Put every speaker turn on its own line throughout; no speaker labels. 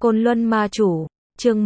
Côn Luân Ma Chủ, chương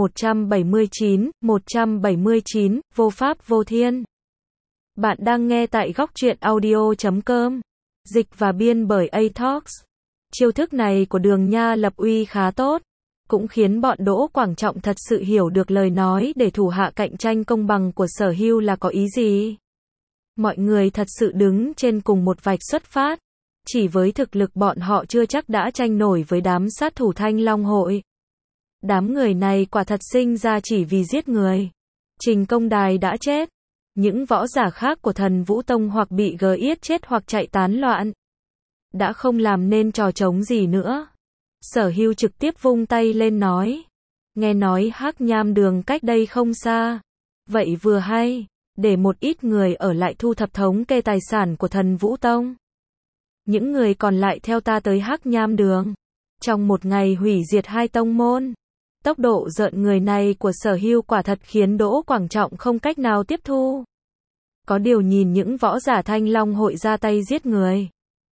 179, vô pháp vô thiên. Bạn đang nghe tại góc truyện audio.com. Dịch và biên bởi A-Talks. Chiêu thức này của Đường Nha Lập Uy khá tốt, cũng khiến bọn Đỗ Quảng Trọng thật sự hiểu được lời nói để thủ hạ cạnh tranh công bằng của Sở Hưu là có ý gì. Mọi người thật sự đứng trên cùng một vạch xuất phát, chỉ với thực lực bọn họ chưa chắc đã tranh nổi với đám sát thủ Thanh Long Hội. Đám người này quả thật sinh ra chỉ vì giết người. Trình Công Đài đã chết, những võ giả khác của Thần Vũ Tông hoặc bị giết chết hoặc chạy tán loạn, đã không làm nên trò trống gì nữa. Sở Hưu trực tiếp vung tay lên nói, nghe nói Hắc Nham Đường cách đây không xa, vậy vừa hay, để một ít người ở lại thu thập thống kê tài sản của Thần Vũ Tông. Những người còn lại theo ta tới Hắc Nham Đường, trong một ngày hủy diệt hai tông môn. Tốc độ rợn người này của Sở Hưu quả thật khiến Đỗ Quảng Trọng không cách nào tiếp thu. Có điều nhìn những võ giả Thanh Long Hội ra tay giết người,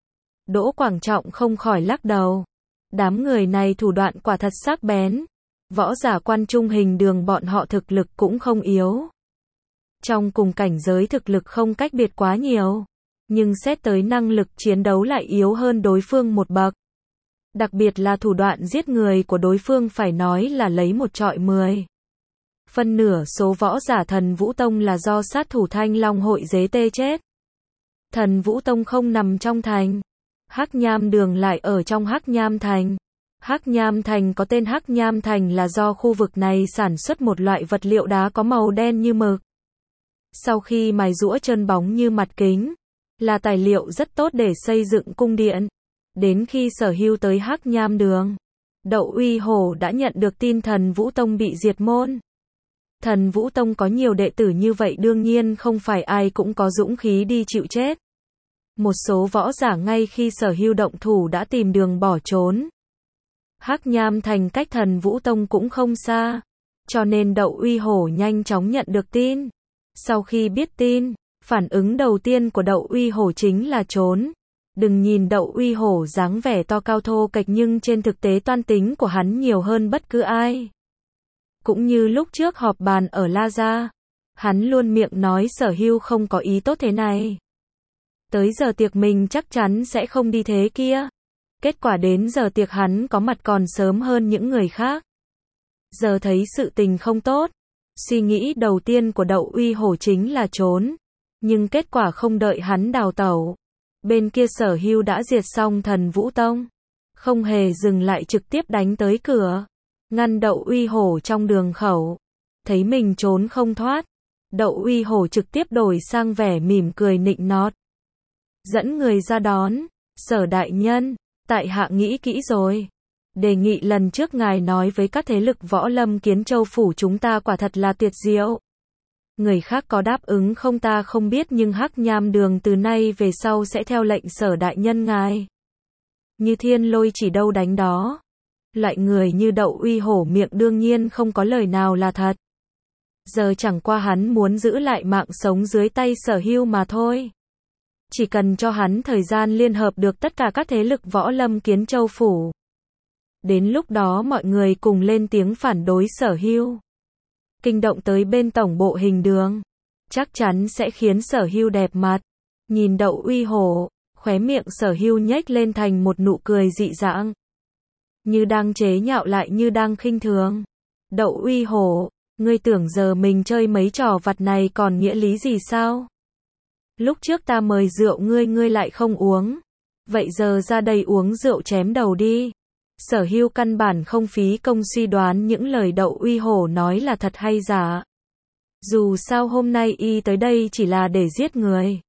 Đỗ Quảng Trọng không khỏi lắc đầu. Đám người này thủ đoạn quả thật sắc bén. Võ giả Quan Trung Hình Đường bọn họ thực lực cũng không yếu. Trong cùng cảnh giới thực lực không cách biệt quá nhiều, nhưng xét tới năng lực chiến đấu lại yếu hơn đối phương một bậc. Đặc biệt là thủ đoạn giết người của đối phương phải nói là lấy một trọi 10. Phân nửa số võ giả Thần Vũ Tông là do sát thủ Thanh Long Hội giết chết. Thần Vũ Tông không nằm trong thành, Hắc Nham Đường lại ở trong Hắc Nham Thành. Hắc Nham Thành có tên Hắc Nham Thành là do khu vực này sản xuất một loại vật liệu đá có màu đen như mực. Sau khi mài rũa trơn bóng như mặt kính, là tài liệu rất tốt để xây dựng cung điện. Đến khi Sở Hưu tới Hắc Nham Đường, Đậu Uy Hổ đã nhận được tin Thần Vũ Tông bị diệt môn. Thần Vũ Tông có nhiều đệ tử như vậy đương nhiên không phải ai cũng có dũng khí đi chịu chết. Một số võ giả ngay khi Sở Hưu động thủ đã tìm đường bỏ trốn. Hắc Nham Thành cách Thần Vũ Tông cũng không xa, cho nên Đậu Uy Hổ nhanh chóng nhận được tin. Sau khi biết tin, phản ứng đầu tiên của Đậu Uy Hổ chính là trốn. Đừng nhìn Đậu Uy Hổ dáng vẻ to cao thô kệch nhưng trên thực tế toan tính của hắn nhiều hơn bất cứ ai. Cũng như lúc trước họp bàn ở La Gia, hắn luôn miệng nói Sở Hưu không có ý tốt thế này. Tới giờ tiệc mình chắc chắn sẽ không đi thế kia. Kết quả đến giờ tiệc hắn có mặt còn sớm hơn những người khác. Giờ thấy sự tình không tốt, suy nghĩ đầu tiên của Đậu Uy Hổ chính là trốn. Nhưng kết quả không đợi hắn đào tẩu, bên kia Sở Hưu đã diệt xong Thần Vũ Tông. Không hề dừng lại trực tiếp đánh tới cửa, ngăn Đậu Uy Hổ trong đường khẩu. Thấy mình trốn không thoát, Đậu Uy Hổ trực tiếp đổi sang vẻ mỉm cười nịnh nọt. Dẫn người ra đón, Sở đại nhân, tại hạ nghĩ kỹ rồi. Đề nghị lần trước ngài nói với các thế lực võ lâm Kiến Châu phủ chúng ta quả thật là tuyệt diệu. Người khác có đáp ứng không ta không biết nhưng Hắc Nham Đường từ nay về sau sẽ theo lệnh Sở đại nhân ngài. Như thiên lôi chỉ đâu đánh đó. Loại người như Đậu Uy Hổ miệng đương nhiên không có lời nào là thật. Giờ chẳng qua hắn muốn giữ lại mạng sống dưới tay Sở Hưu mà thôi. Chỉ cần cho hắn thời gian liên hợp được tất cả các thế lực võ lâm Kiến Châu phủ. Đến lúc đó mọi người cùng lên tiếng phản đối Sở Hưu. Kinh động tới bên tổng bộ Hình Đường, chắc chắn sẽ khiến Sở Hưu đẹp mặt. Nhìn Đậu Uy Hổ, khóe miệng Sở Hưu nhếch lên thành một nụ cười dị dạng, như đang chế nhạo lại như đang khinh thường. Đậu Uy Hổ, ngươi tưởng giờ mình chơi mấy trò vặt này còn nghĩa lý gì sao? Lúc trước ta mời rượu ngươi lại không uống, vậy giờ ra đây uống rượu chém đầu đi. Sở Hưu căn bản không phí công suy đoán những lời Đậu Uy Hổ nói là thật hay giả. Dù sao hôm nay y tới đây chỉ là để giết người.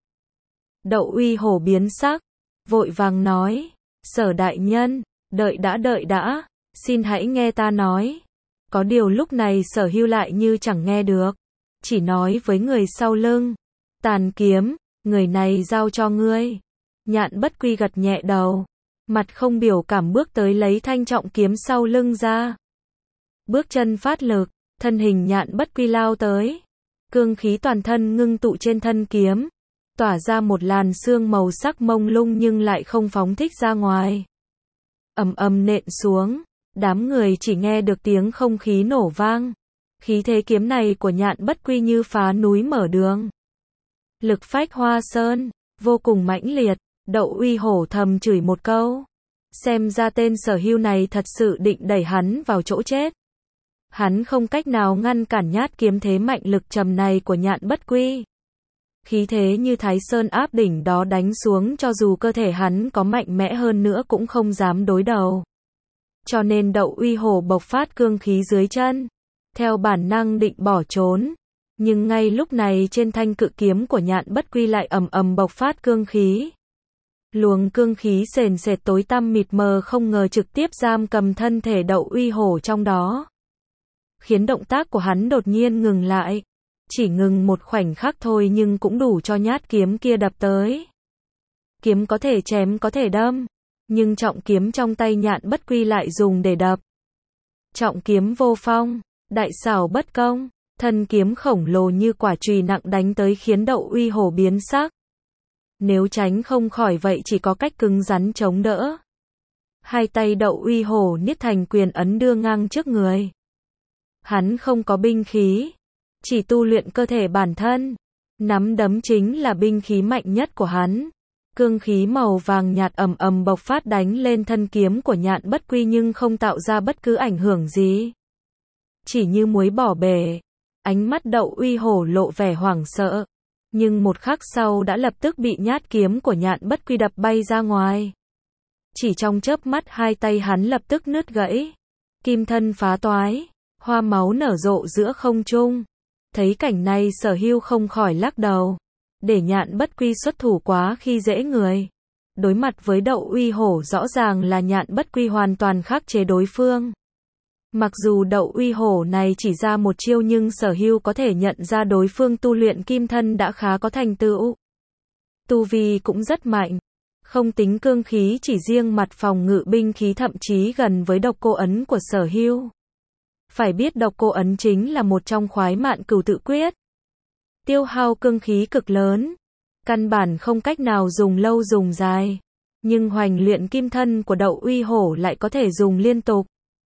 Đậu Uy Hổ biến sắc, vội vàng nói, Sở đại nhân, đợi đã, xin hãy nghe ta nói. Có điều lúc này Sở Hưu lại như chẳng nghe được, chỉ nói với người sau lưng, Tàn Kiếm, người này giao cho ngươi. Nhạn Bất Quy gật nhẹ đầu, mặt không biểu cảm bước tới lấy thanh trọng kiếm sau lưng ra. Bước chân phát lực, thân hình Nhạn Bất Quy lao tới. Cương khí toàn thân ngưng tụ trên thân kiếm, tỏa ra một làn sương màu sắc mông lung nhưng lại không phóng thích ra ngoài. Ầm ầm nện xuống, Đám người chỉ nghe được tiếng không khí nổ vang. Khí thế kiếm này của Nhạn Bất Quy như phá núi mở đường. Lực phách hoa sơn, vô cùng mãnh liệt. Đậu Uy Hổ thầm chửi một câu. Xem ra tên Sở Hưu này thật sự định đẩy hắn vào chỗ chết. Hắn không cách nào ngăn cản nhát kiếm thế mạnh lực trầm này của Nhạn Bất Quy. Khí thế như Thái Sơn áp đỉnh đó đánh xuống, cho dù cơ thể hắn có mạnh mẽ hơn nữa cũng không dám đối đầu. Cho nên Đậu Uy Hổ bộc phát cương khí dưới chân, theo bản năng định bỏ trốn. Nhưng ngay lúc này trên thanh cự kiếm của Nhạn Bất Quy lại ầm ầm bộc phát cương khí. Luồng cương khí sền sệt tối tăm mịt mờ không ngờ trực tiếp giam cầm thân thể Đậu Uy Hổ trong đó, khiến động tác của hắn đột nhiên ngừng lại. Chỉ ngừng một khoảnh khắc thôi nhưng cũng đủ cho nhát kiếm kia đập tới. Kiếm có thể chém có thể đâm, nhưng trọng kiếm trong tay Nhạn Bất Quy lại dùng để đập. Trọng kiếm vô phong, đại xảo bất công, thân kiếm khổng lồ như quả chùy nặng đánh tới khiến Đậu Uy Hổ biến sắc. Nếu tránh không khỏi vậy chỉ có cách cứng rắn chống đỡ. Hai tay Đậu Uy Hổ niết thành quyền ấn đưa ngang trước người. Hắn không có binh khí, chỉ tu luyện cơ thể bản thân. Nắm đấm chính là binh khí mạnh nhất của hắn. Cương khí màu vàng nhạt ầm ầm bộc phát đánh lên thân kiếm của Nhạn Bất Quy nhưng không tạo ra bất cứ ảnh hưởng gì. Chỉ như muối bỏ bể. Ánh mắt Đậu Uy Hổ lộ vẻ hoảng sợ. Nhưng một khắc sau đã lập tức bị nhát kiếm của Nhạn Bất Quy đập bay ra ngoài. Chỉ trong chớp mắt hai tay hắn lập tức nứt gãy. Kim thân phá toái, hoa máu nở rộ giữa không trung. Thấy cảnh này Sở Hưu không khỏi lắc đầu. Để Nhạn Bất Quy xuất thủ quá khi dễ người. Đối mặt với Đậu Uy Hổ rõ ràng là Nhạn Bất Quy hoàn toàn khắc chế đối phương. Mặc dù Đậu Uy Hổ này chỉ ra một chiêu nhưng Sở Hưu có thể nhận ra đối phương tu luyện kim thân đã khá có thành tựu. Tu vi cũng rất mạnh. Không tính cương khí, chỉ riêng mặt phòng ngự binh khí thậm chí gần với độc cô ấn của Sở Hưu. Phải biết độc cô ấn chính là một trong khoái mạn cửu tự quyết. Tiêu hao cương khí cực lớn. Căn bản không cách nào dùng lâu dùng dài. Nhưng hoành luyện kim thân của Đậu Uy Hổ lại có thể dùng liên tục.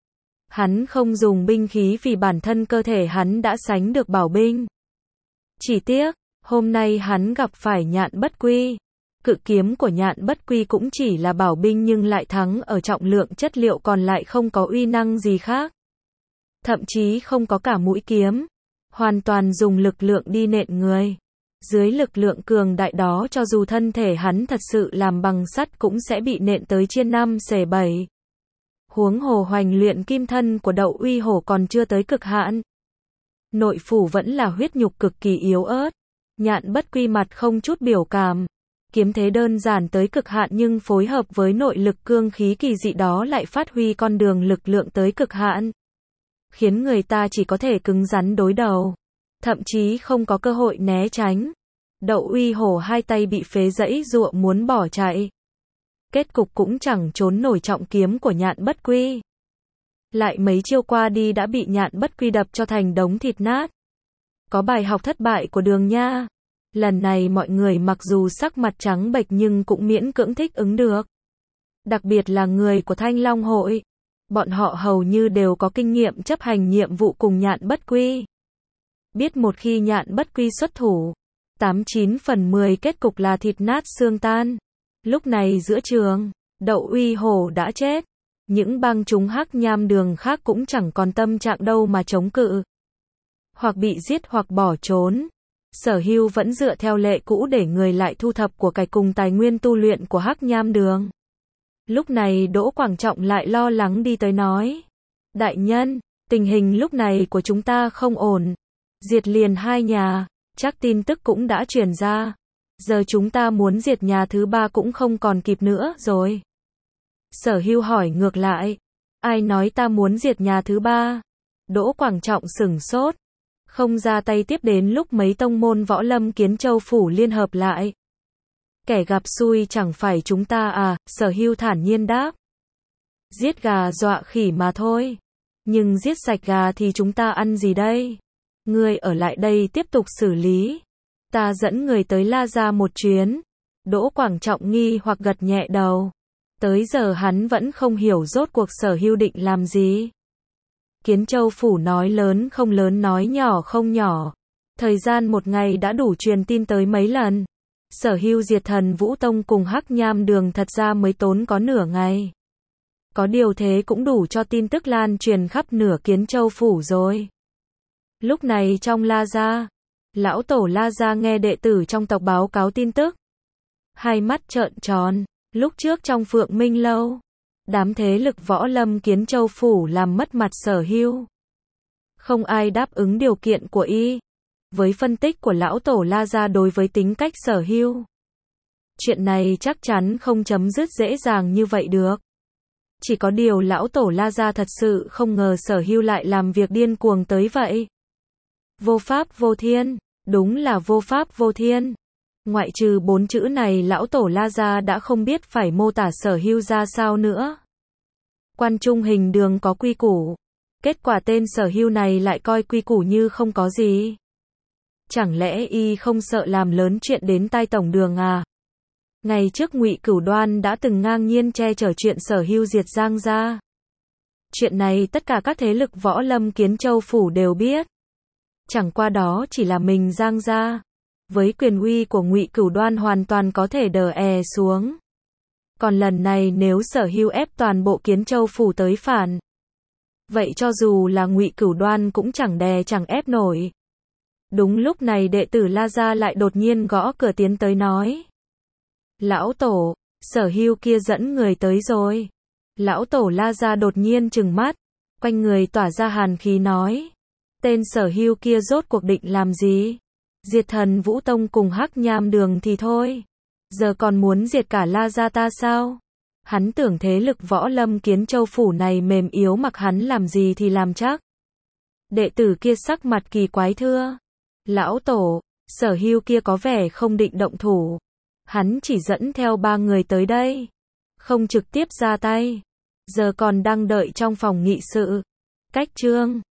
Hắn không dùng binh khí vì bản thân cơ thể hắn đã sánh được bảo binh. Chỉ tiếc, hôm nay hắn gặp phải Nhạn Bất Quy. Cự kiếm của Nhạn Bất Quy cũng chỉ là bảo binh nhưng lại thắng ở trọng lượng chất liệu, còn lại không có uy năng gì khác. Thậm chí không có cả mũi kiếm. Hoàn toàn dùng lực lượng đi nện người. Dưới lực lượng cường đại đó cho dù thân thể hắn thật sự làm bằng sắt cũng sẽ bị nện tới chia 5 xẻ 7. Huống hồ hoành luyện kim thân của Đậu Uy Hổ còn chưa tới cực hạn. Nội phủ vẫn là huyết nhục cực kỳ yếu ớt. Nhạn Bất Quy mặt không chút biểu cảm. Kiếm thế đơn giản tới cực hạn nhưng phối hợp với nội lực cương khí kỳ dị đó lại phát huy con đường lực lượng tới cực hạn. Khiến người ta chỉ có thể cứng rắn đối đầu. Thậm chí không có cơ hội né tránh. Đậu Uy Hổ hai tay bị phế giãy giụa muốn bỏ chạy. Kết cục cũng chẳng trốn nổi trọng kiếm của Nhạn Bất Quy. Lại mấy chiêu qua đi đã bị Nhạn Bất Quy đập cho thành đống thịt nát. Có bài học thất bại của Đường nha. Lần này mọi người mặc dù sắc mặt trắng bệch nhưng cũng miễn cưỡng thích ứng được. Đặc biệt là người của Thanh Long hội. Bọn họ hầu như đều có kinh nghiệm chấp hành nhiệm vụ cùng Nhạn Bất Quy. Biết một khi Nhạn Bất Quy xuất thủ, 89 phần 10 kết cục là thịt nát xương tan. Lúc này giữa trường, Đậu Uy Hổ đã chết. Những bang chúng Hắc Nham Đường khác cũng chẳng còn tâm trạng đâu mà chống cự. Hoặc bị giết hoặc bỏ trốn. Sở Hưu vẫn dựa theo lệ cũ để người lại thu thập của cải cùng tài nguyên tu luyện của Hắc Nham Đường. Lúc này Đỗ Quảng Trọng lại lo lắng đi tới nói. Đại nhân, tình hình lúc này của chúng ta không ổn. Diệt liền hai nhà, chắc tin tức cũng đã truyền ra. Giờ chúng ta muốn diệt nhà thứ ba cũng không còn kịp nữa rồi. Sở Hưu hỏi ngược lại. Ai nói ta muốn diệt nhà thứ ba? Đỗ Quảng Trọng sửng sốt. Không ra tay tiếp đến lúc mấy tông môn võ lâm Kiến Châu phủ liên hợp lại. Kẻ gặp xui chẳng phải chúng ta à? Sở Hưu thản nhiên đáp. Giết gà dọa khỉ mà thôi. Nhưng giết sạch gà thì chúng ta ăn gì đây? Ngươi ở lại đây tiếp tục xử lý. Ta dẫn người tới La Gia một chuyến. Đỗ Quảng Trọng nghi hoặc gật nhẹ đầu. Tới giờ hắn vẫn không hiểu rốt cuộc Sở Hưu định làm gì. Kiến Châu Phủ nói lớn không lớn, nói nhỏ không nhỏ. Thời gian một ngày đã đủ truyền tin tới mấy lần. Sở Hưu diệt Thần Vũ Tông cùng Hắc Nham Đường thật ra mới tốn có nửa ngày. Có điều thế cũng đủ cho tin tức lan truyền khắp nửa Kiến Châu Phủ rồi. Lúc này trong La Gia, lão tổ La Gia nghe đệ tử trong tộc báo cáo tin tức. Hai mắt trợn tròn, lúc trước trong Phượng Minh Lâu, đám thế lực võ lâm Kiến Châu Phủ làm mất mặt Sở Hưu. Không ai đáp ứng điều kiện của y. Với phân tích của lão tổ La Gia đối với tính cách Sở Hưu, chuyện này chắc chắn không chấm dứt dễ dàng như vậy được. Chỉ có điều lão tổ La Gia thật sự không ngờ Sở Hưu lại làm việc điên cuồng tới vậy. Vô pháp vô thiên, đúng là vô pháp vô thiên. Ngoại trừ 4 chữ này lão tổ La Gia đã không biết phải mô tả Sở Hưu ra sao nữa. Quan Trung Hình Đường có quy củ, kết quả tên Sở Hưu này lại coi quy củ như không có gì. Chẳng lẽ y không sợ làm lớn chuyện đến tai tổng đường à? Ngày trước Ngụy Cửu Đoan đã từng ngang nhiên che chở chuyện Sở Hưu diệt Giang gia. Chuyện này tất cả các thế lực võ lâm Kiến Châu Phủ đều biết. Chẳng qua đó chỉ là mình Giang gia, với quyền uy của Ngụy Cửu Đoan hoàn toàn có thể đè xuống. Còn lần này nếu Sở Hưu ép toàn bộ Kiến Châu Phủ tới phản, vậy cho dù là Ngụy Cửu Đoan cũng chẳng đè chẳng ép nổi. Đúng lúc này đệ tử La Gia lại đột nhiên gõ cửa tiến tới nói: Lão tổ, Sở Hưu kia dẫn người tới rồi. Lão tổ La Gia đột nhiên trừng mắt, quanh người tỏa ra hàn khí nói: Tên Sở Hưu kia rốt cuộc định làm gì? Diệt Thần Vũ Tông cùng Hắc Nham Đường thì thôi, giờ còn muốn diệt cả La Gia ta sao? Hắn tưởng thế lực võ lâm Kiến Châu Phủ này mềm yếu mặc hắn làm gì thì làm chắc. Đệ tử kia sắc mặt kỳ quái thưa: Lão tổ, Sở Hưu kia có vẻ không định động thủ. Hắn chỉ dẫn theo 3 người tới đây, không trực tiếp ra tay. Giờ còn đang đợi trong phòng nghị sự. Cách chương